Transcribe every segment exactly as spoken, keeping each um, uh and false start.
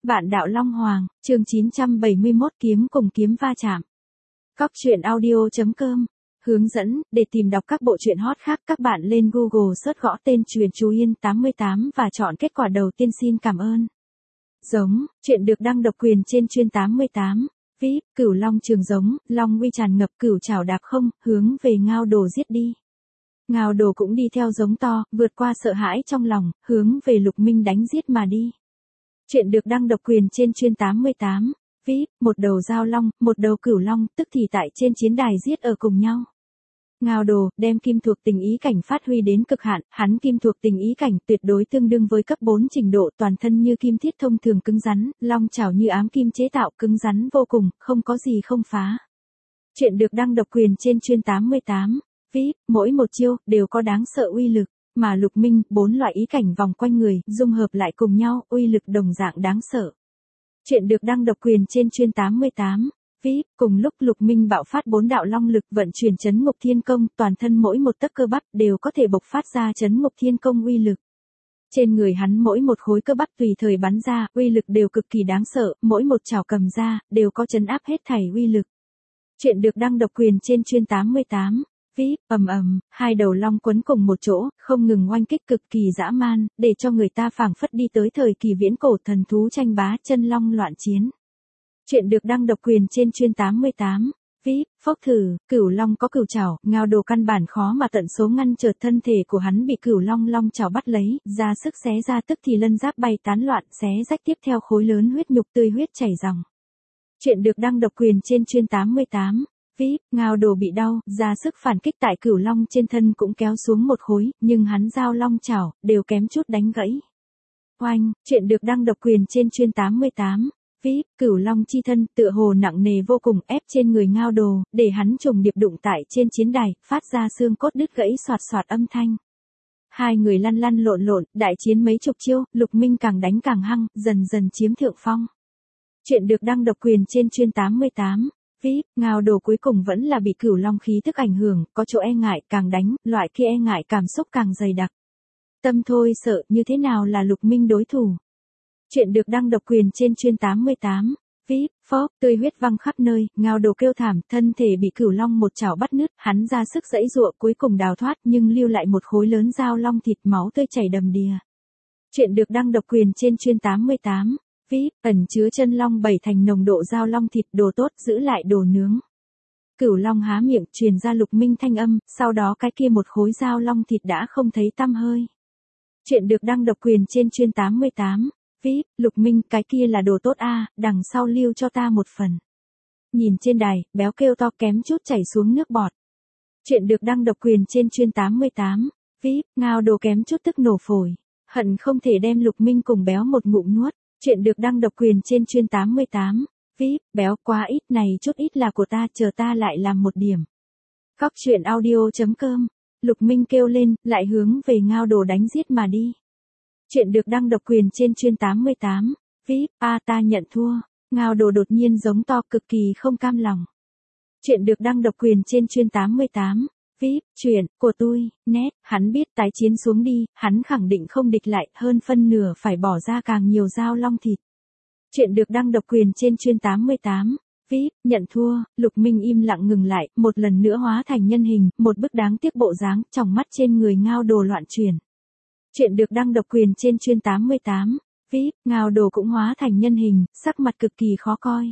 Vạn đạo Long Hoàng, chương chín trăm bảy mươi mốt kiếm cùng kiếm va chạm. Cóc truyện audio.com. Hướng dẫn, để tìm đọc các bộ truyện hot khác các bạn lên Google search gõ tên truyện Chú Yên tám mươi tám và chọn kết quả đầu tiên xin cảm ơn. Giống, truyện được đăng độc quyền trên chuyên tám mươi tám. vê i pê, Cửu Long trường giống, Long uy tràn ngập cửu trảo đạp không, hướng về Ngao Đồ giết đi. Ngao Đồ cũng đi theo giống to, vượt qua sợ hãi trong lòng, hướng về Lục Minh đánh giết mà đi. Chuyện được đăng độc quyền trên chuyên tám mươi tám. vê i pê, một đầu giao long, một đầu cửu long, tức thì tại trên chiến đài giết ở cùng nhau. Ngao Đồ, đem kim thuộc tình ý cảnh phát huy đến cực hạn, hắn kim thuộc tình ý cảnh tuyệt đối tương đương với cấp bốn trình độ, toàn thân như kim thiết thông thường cứng rắn, long chảo như ám kim chế tạo cứng rắn vô cùng, không có gì không phá. Chuyện được đăng độc quyền trên chuyên tám mươi tám. vê i pê, mỗi một chiêu, đều có đáng sợ uy lực. Mà Lục Minh, bốn loại ý cảnh vòng quanh người, dung hợp lại cùng nhau, uy lực đồng dạng đáng sợ. Chuyện được đăng độc quyền trên chuyên tám mươi tám. vê i pê, cùng lúc Lục Minh bạo phát bốn đạo long lực vận chuyển chấn ngục thiên công, toàn thân mỗi một tấc cơ bắp đều có thể bộc phát ra chấn ngục thiên công uy lực. Trên người hắn mỗi một khối cơ bắp tùy thời bắn ra, uy lực đều cực kỳ đáng sợ, mỗi một chảo cầm ra, đều có chấn áp hết thảy uy lực. Chuyện được đăng độc quyền trên chuyên tám mươi tám. vê i pê, ầm ầm, hai đầu long quấn cùng một chỗ, không ngừng oanh kích cực kỳ dã man, để cho người ta phảng phất đi tới thời kỳ viễn cổ thần thú tranh bá, chân long loạn chiến. Chuyện được đăng độc quyền trên chuyên tám mươi tám. vê i pê, phốc thử, cửu long có cửu chảo, Ngao Đồ căn bản khó mà tận số ngăn trở thân thể của hắn bị cửu long long chảo bắt lấy, ra sức xé ra tức thì lân giáp bay tán loạn, xé rách tiếp theo khối lớn huyết nhục tươi huyết chảy ròng. Chuyện được đăng độc quyền trên chuyên tám mươi tám. vê i pê, Ngao Đồ bị đau, ra sức phản kích tại cửu long trên thân cũng kéo xuống một khối, nhưng hắn giao long chảo, đều kém chút đánh gãy. Oanh, chuyện được đăng độc quyền trên chuyên tám mươi tám. vê i pê, cửu long chi thân, tựa hồ nặng nề vô cùng ép trên người Ngao Đồ, để hắn trùng điệp đụng tại trên chiến đài, phát ra xương cốt đứt gãy xoạt xoạt âm thanh. Hai người lăn lăn lộn lộn, đại chiến mấy chục chiêu, Lục Minh càng đánh càng hăng, dần dần chiếm thượng phong. Chuyện được đăng độc quyền trên chuyên tám mươi tám. vê i pê, Ngao Đồ cuối cùng vẫn là bị cửu long khí thức ảnh hưởng, có chỗ e ngại, càng đánh, loại kia e ngại cảm xúc càng dày đặc. Tâm thôi sợ, như thế nào là Lục Minh đối thủ. Chuyện được đăng độc quyền trên chuyên tám mươi tám. vê i pê, phốc, tươi huyết văng khắp nơi, Ngao Đồ kêu thảm, thân thể bị cửu long một chảo bắt nứt, hắn ra sức giãy giụa cuối cùng đào thoát nhưng lưu lại một khối lớn dao long thịt, máu tươi chảy đầm đìa. Chuyện được đăng độc quyền trên chuyên tám mươi tám. vê i pê, ẩn chứa chân long bảy thành nồng độ dao long thịt, đồ tốt giữ lại đồ nướng. Cửu long há miệng truyền ra Lục Minh thanh âm, sau đó cái kia một khối dao long thịt đã không thấy tăm hơi. Chuyện được đăng độc quyền trên chuyên tám mươi tám. vê i pê, Lục Minh, cái kia là đồ tốt a, đằng sau lưu cho ta một phần. Nhìn trên đài, béo kêu to kém chút chảy xuống nước bọt. Chuyện được đăng độc quyền trên chuyên tám mươi tám. vê i pê, Ngao Đồ kém chút tức nổ phổi, hận không thể đem Lục Minh cùng béo một ngụm nuốt. Chuyện được đăng độc quyền trên chuyên tám mươi tám. vê i pê, béo quá ít này chút ít là của ta, chờ ta lại làm một điểm. Cóc truyện audio.com. Lục Minh kêu lên, lại hướng về Ngao Đồ đánh giết mà đi. Chuyện được đăng độc quyền trên chuyên tám mươi tám. vê i pê, a ta nhận thua. Ngao Đồ đột nhiên giống to cực kỳ không cam lòng. Chuyện được đăng độc quyền trên chuyên tám mươi tám. vê i pê, chuyện của tôi, nét, hắn biết tái chiến xuống đi, hắn khẳng định không địch lại, hơn phân nửa phải bỏ ra càng nhiều dao long thịt. Chuyện được đăng độc quyền trên chuyên tám mươi tám. vê i pê, nhận thua, Lục Minh im lặng ngừng lại, một lần nữa hóa thành nhân hình, một bức đáng tiếc bộ dáng, tròng mắt trên người Ngao Đồ loạn chuyển. Chuyện được đăng độc quyền trên chuyên tám mươi tám. vê i pê, Ngao Đồ cũng hóa thành nhân hình, sắc mặt cực kỳ khó coi.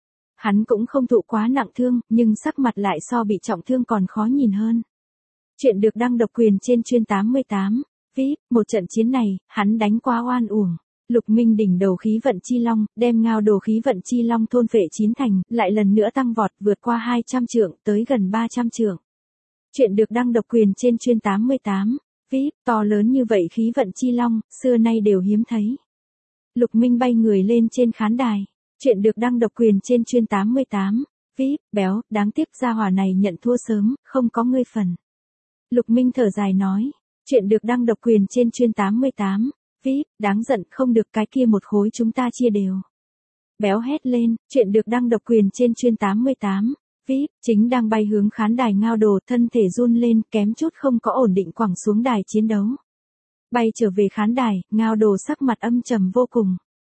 Hắn cũng không thụ quá nặng thương, nhưng sắc mặt lại so bị trọng thương còn khó nhìn hơn. Chuyện được đăng độc quyền trên chuyên tám mươi tám. vê i pê, một trận chiến này, hắn đánh quá oan uổng. Lục Minh đỉnh đầu khí vận chi long, đem Ngao Đồ khí vận chi long thôn phệ chín thành, lại lần nữa tăng vọt vượt qua hai trăm trượng, tới gần ba trăm trượng. Chuyện được đăng độc quyền trên chuyên tám mươi tám. vê i pê, to lớn như vậy khí vận chi long, xưa nay đều hiếm thấy. Lục Minh bay người lên trên khán đài. Chuyện được đăng độc quyền trên chuyên tám mươi tám. vê i pê, béo, đáng tiếc gia hỏa này nhận thua sớm, không có ngươi phần. Lục Minh thở dài nói. Chuyện được đăng độc quyền trên chuyên tám mươi tám. vê i pê, đáng giận, không được, cái kia một khối chúng ta chia đều. Béo hét lên. Chuyện được đăng độc quyền trên chuyên tám mươi tám. vê i pê, chính đang bay hướng khán đài Ngao Đồ, thân thể run lên, kém chút không có ổn định quẳng xuống đài chiến đấu. Bay trở về khán đài, Ngao Đồ sắc mặt âm trầm vô cùng.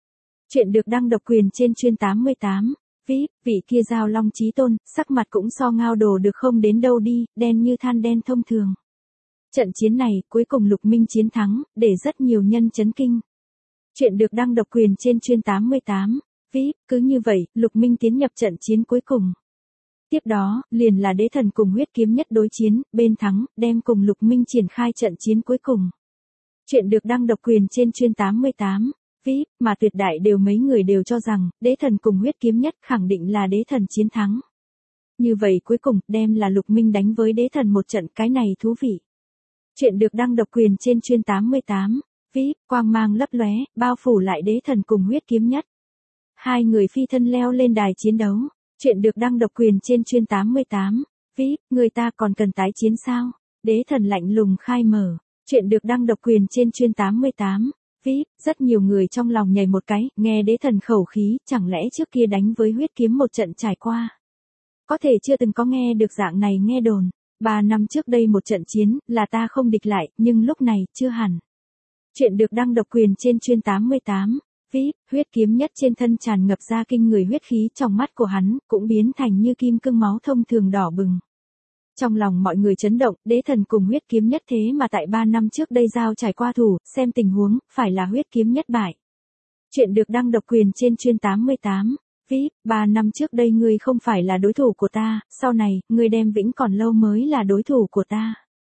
Chuyện được đăng độc quyền trên chuyên tám mươi tám. vê i pê, vị kia Giao Long Chí Tôn, sắc mặt cũng so ngao đồ được không đến đâu đi, đen như than đen thông thường. Trận chiến này, cuối cùng Lục Minh chiến thắng, để rất nhiều nhân chấn kinh. Chuyện được đăng độc quyền trên chuyên tám mươi tám. vê i pê, cứ như vậy, Lục Minh tiến nhập trận chiến cuối cùng. Tiếp đó, liền là đế thần cùng huyết kiếm nhất đối chiến, bên thắng, đem cùng Lục Minh triển khai trận chiến cuối cùng. Chuyện được đăng độc quyền trên chuyên tám mươi tám. vê i pê, mà tuyệt đại đều mấy người đều cho rằng, đế thần cùng huyết kiếm nhất khẳng định là đế thần chiến thắng. Như vậy cuối cùng, đem là Lục Minh đánh với đế thần một trận, cái này thú vị. Chuyện được đăng độc quyền trên chuyên tám mươi tám. vê i pê, quang mang lấp lóe, bao phủ lại đế thần cùng huyết kiếm nhất. Hai người phi thân leo lên đài chiến đấu. Chuyện được đăng độc quyền trên chuyên tám mươi tám. vê i pê, người ta còn cần tái chiến sao? Đế thần lạnh lùng khai mở. Chuyện được đăng độc quyền trên chuyên tám mươi tám. vê i pê, rất nhiều người trong lòng nhảy một cái, nghe đế thần khẩu khí, chẳng lẽ trước kia đánh với huyết kiếm một trận trải qua. Có thể chưa từng có nghe được dạng này nghe đồn. Ba năm trước đây một trận chiến, là ta không địch lại, nhưng lúc này, chưa hẳn. Chuyện được đăng độc quyền trên chuyên tám mươi tám. vê i pê, huyết kiếm nhất trên thân tràn ngập ra kinh người huyết khí, trong mắt của hắn, cũng biến thành như kim cương máu thông thường đỏ bừng. Trong lòng mọi người chấn động, đế thần cùng huyết kiếm nhất thế mà tại ba năm trước đây giao trải qua thủ, xem tình huống, phải là huyết kiếm nhất bại. Chuyện được đăng độc quyền trên chuyên tám mươi tám. vê i pê, ba năm trước đây ngươi không phải là đối thủ của ta, sau này, ngươi đem vĩnh còn lâu mới là đối thủ của ta.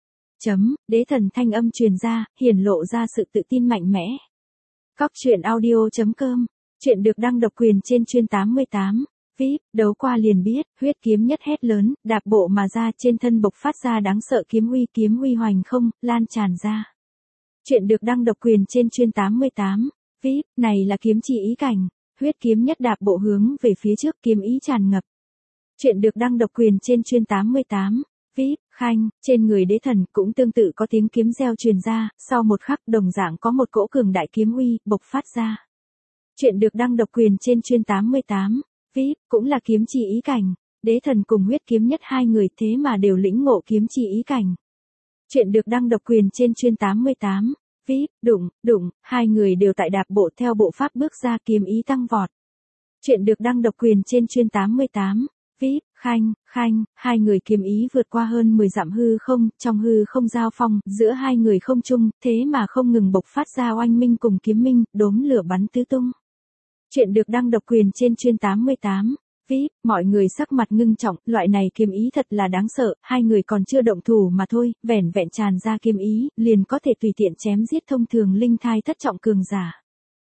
Chấm, đế thần thanh âm truyền ra, hiển lộ ra sự tự tin mạnh mẽ. Cóc truyện audio chấm com. Chuyện được đăng độc quyền trên chuyên tám mươi tám. vê i pê, đấu qua liền biết, huyết kiếm nhất hét lớn, đạp bộ mà ra, trên thân bộc phát ra đáng sợ kiếm uy, kiếm uy hoành không, lan tràn ra. Chuyện được đăng độc quyền trên chuyên tám mươi tám. vê i pê, này là kiếm chỉ ý cảnh, huyết kiếm nhất đạp bộ hướng về phía trước, kiếm ý tràn ngập. Chuyện được đăng độc quyền trên chuyên tám mươi tám. vê i pê, khanh, trên người đế thần cũng tương tự có tiếng kiếm reo truyền ra, sau một khắc đồng dạng có một cỗ cường đại kiếm uy bộc phát ra. Chuyện được đăng độc quyền trên chuyên tám mươi tám. vê i pê, cũng là kiếm chỉ ý cảnh, đế thần cùng huyết kiếm nhất hai người thế mà đều lĩnh ngộ kiếm chỉ ý cảnh. Chuyện được đăng độc quyền trên chuyên tám mươi tám. vê i pê, đụng, đụng, hai người đều tại đạp bộ theo bộ pháp bước ra, kiếm ý tăng vọt. Chuyện được đăng độc quyền trên chuyên tám mươi tám. vê i pê, khanh, khanh, hai người kiếm ý vượt qua hơn mười dặm hư không, trong hư không giao phong, giữa hai người không chung, thế mà không ngừng bộc phát ra oanh minh cùng kiếm minh, đốm lửa bắn tứ tung. Chuyện được đăng độc quyền trên chuyên tám mươi tám. vê i pê, mọi người sắc mặt ngưng trọng, loại này kiếm ý thật là đáng sợ, hai người còn chưa động thủ mà thôi, vẻn vẹn tràn ra kiếm ý, liền có thể tùy tiện chém giết thông thường linh thai thất trọng cường giả.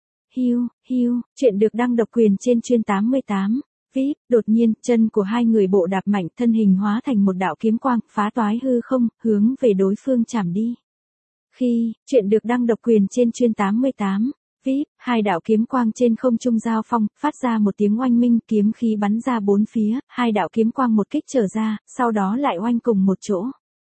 Hiu, hiu, chuyện được đăng độc quyền trên chuyên tám mươi tám. vê i pê, đột nhiên, chân của hai người bộ đạp mạnh, thân hình hóa thành một đạo kiếm quang, phá toái hư không, hướng về đối phương chảm đi. Khi, chuyện được đăng độc quyền trên chuyên tám mươi tám. vê i pê, hai đạo kiếm quang trên không trung giao phong, phát ra một tiếng oanh minh, kiếm khí bắn ra bốn phía, hai đạo kiếm quang một kích trở ra, sau đó lại oanh cùng một chỗ.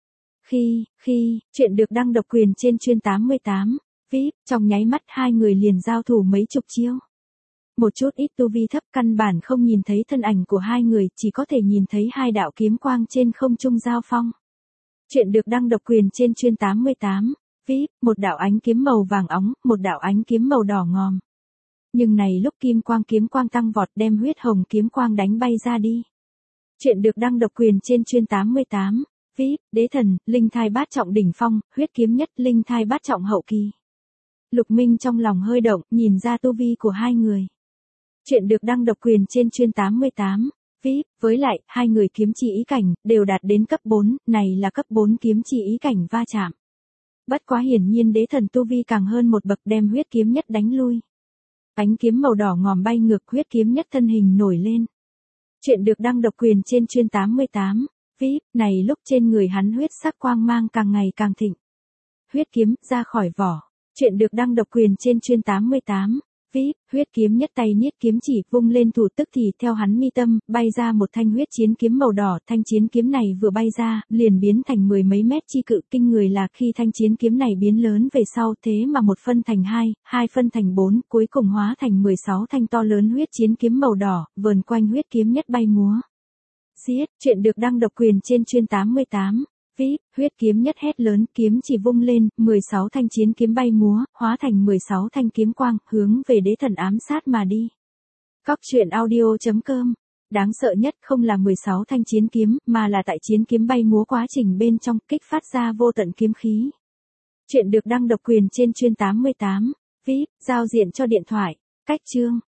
Khi, khi, chuyện được đăng độc quyền trên chuyên tám mươi tám. vê i pê, trong nháy mắt hai người liền giao thủ mấy chục chiêu. Một chút ít tu vi thấp căn bản không nhìn thấy thân ảnh của hai người, chỉ có thể nhìn thấy hai đạo kiếm quang trên không trung giao phong. Chuyện được đăng độc quyền trên chuyên tám mươi tám. vê i pê, một đạo ánh kiếm màu vàng óng, một đạo ánh kiếm màu đỏ ngòm. Nhưng này lúc kim quang kiếm quang tăng vọt đem huyết hồng kiếm quang đánh bay ra đi. Chuyện được đăng độc quyền trên chuyên tám mươi tám. vê i pê, đế thần, linh thai bát trọng đỉnh phong, huyết kiếm nhất, linh thai bát trọng hậu kỳ. Lục Minh trong lòng hơi động, nhìn ra tu vi của hai người. Chuyện được đăng độc quyền trên chuyên tám mươi tám. vê i pê, với lại, hai người kiếm chỉ ý cảnh, đều đạt đến cấp bốn, này là cấp bốn kiếm chỉ ý cảnh va chạm. Bất quá hiển nhiên đế thần tu vi càng hơn một bậc đem huyết kiếm nhất đánh lui. Ánh kiếm màu đỏ ngòm bay ngược, huyết kiếm nhất thân hình nổi lên. Chuyện được đăng độc quyền trên chuyên tám mươi tám. vê i pê, này lúc trên người hắn huyết sắc quang mang càng ngày càng thịnh. Huyết kiếm, ra khỏi vỏ. Chuyện được đăng độc quyền trên chuyên tám mươi tám. vê i pê, huyết kiếm nhất tay niết kiếm chỉ, vung lên thủ tức thì theo hắn mi tâm, bay ra một thanh huyết chiến kiếm màu đỏ, thanh chiến kiếm này vừa bay ra, liền biến thành mười mấy mét chi cự, kinh người là khi thanh chiến kiếm này biến lớn về sau thế mà một phân thành hai, hai phân thành bốn, cuối cùng hóa thành mười sáu thanh to lớn huyết chiến kiếm màu đỏ, vờn quanh huyết kiếm nhất bay múa. Giết, chuyện được đăng độc quyền trên chuyên tám mươi tám. vê i pê, huyết kiếm nhất hét lớn, kiếm chỉ vung lên, mười sáu thanh chiến kiếm bay múa, hóa thành mười sáu thanh kiếm quang, hướng về đế thần ám sát mà đi. Cóc truyện audio chấm com. Đáng sợ nhất không là mười sáu thanh chiến kiếm, mà là tại chiến kiếm bay múa quá trình bên trong, kích phát ra vô tận kiếm khí. Chuyện được đăng độc quyền trên chuyên tám mươi tám. vê i pê, giao diện cho điện thoại. Cách chương.